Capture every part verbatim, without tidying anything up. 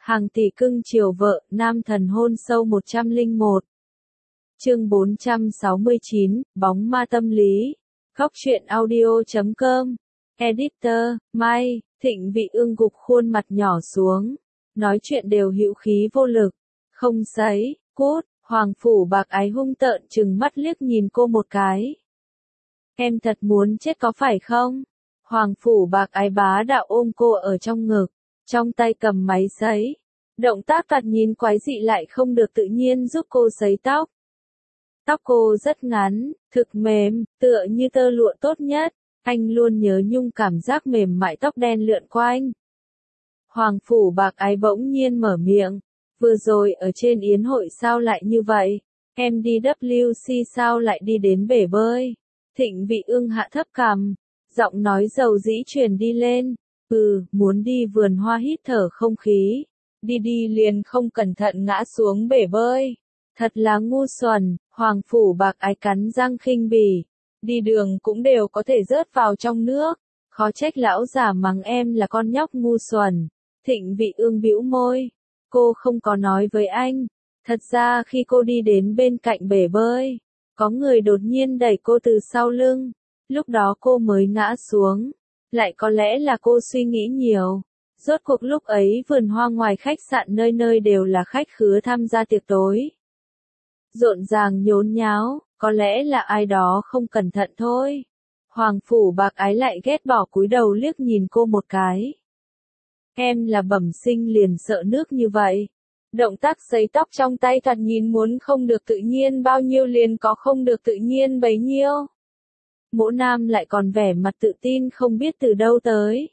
Hàng tỷ cưng chiều vợ, nam thần hôn sâu một trăm lẻ một. Chương bốn trăm sáu mươi chín, bóng ma tâm lý. Góc truyện audio chấm com. Editor, Mai, Thịnh Vị Ương gục khuôn mặt nhỏ xuống. Nói chuyện đều hữu khí vô lực. Không sấy, cút, Hoàng Phủ Bạc Ái hung tợn trừng mắt liếc nhìn cô một cái. Em thật muốn chết có phải không? Hoàng Phủ Bạc Ái bá đạo ôm cô ở trong ngực, trong tay cầm máy sấy. Động tác thoạt nhìn quái dị lại không được tự nhiên giúp cô sấy tóc. Tóc cô rất ngắn, thực mềm, tựa như tơ lụa tốt nhất. Anh luôn nhớ nhung cảm giác mềm mại tóc đen lượn quanh. Hoàng Phủ Bạc Ái bỗng nhiên mở miệng. Vừa rồi ở trên yến hội sao lại như vậy? Em đi W C sao lại đi đến bể bơi? Thịnh Vị Ương hạ thấp cằm, giọng nói dầu dĩ truyền đi lên. Ừ, muốn đi vườn hoa hít thở không khí. Đi đi liền không cẩn thận ngã xuống bể bơi. Thật là ngu xuẩn, Hoàng Phủ Bạc Ái cắn răng khinh bỉ. Đi đường cũng đều có thể rớt vào trong nước. Khó trách lão già mắng em là con nhóc ngu xuẩn. Thịnh Vị Ương bĩu môi. Cô không có nói với anh. Thật ra khi cô đi đến bên cạnh bể bơi, có người đột nhiên đẩy cô từ sau lưng. Lúc đó cô mới ngã xuống. Lại có lẽ là cô suy nghĩ nhiều. Rốt cuộc lúc ấy vườn hoa ngoài khách sạn nơi nơi đều là khách khứa tham gia tiệc tối. Rộn ràng nhốn nháo, có lẽ là ai đó không cẩn thận thôi. Hoàng Phủ Bạc Ái lại ghét bỏ cúi đầu liếc nhìn cô một cái. Em là bẩm sinh liền sợ nước như vậy. Động tác sấy tóc trong tay thoạt nhìn muốn không được tự nhiên bao nhiêu liền có không được tự nhiên bấy nhiêu. Mỗ Nam lại còn vẻ mặt tự tin không biết từ đâu tới.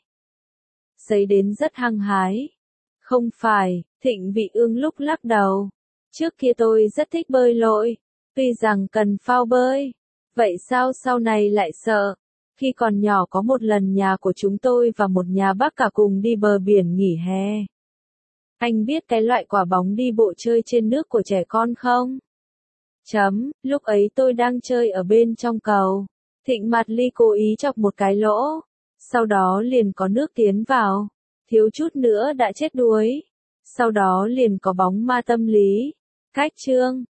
Sấy đến rất hăng hái. Không phải, Thịnh Vị Ương lúc lắc đầu. Trước kia tôi rất thích bơi lội, tuy rằng cần phao bơi. Vậy sao sau này lại sợ? Khi còn nhỏ có một lần nhà của chúng tôi và một nhà bác cả cùng đi bờ biển nghỉ hè. Anh biết cái loại quả bóng đi bộ chơi trên nước của trẻ con không? Chấm, lúc ấy tôi đang chơi ở bên trong cầu. Thịnh Mạt Ly cố ý chọc một cái lỗ. Sau đó liền có nước tiến vào. Thiếu chút nữa đã chết đuối. Sau đó liền có bóng ma tâm lý. Cách chương.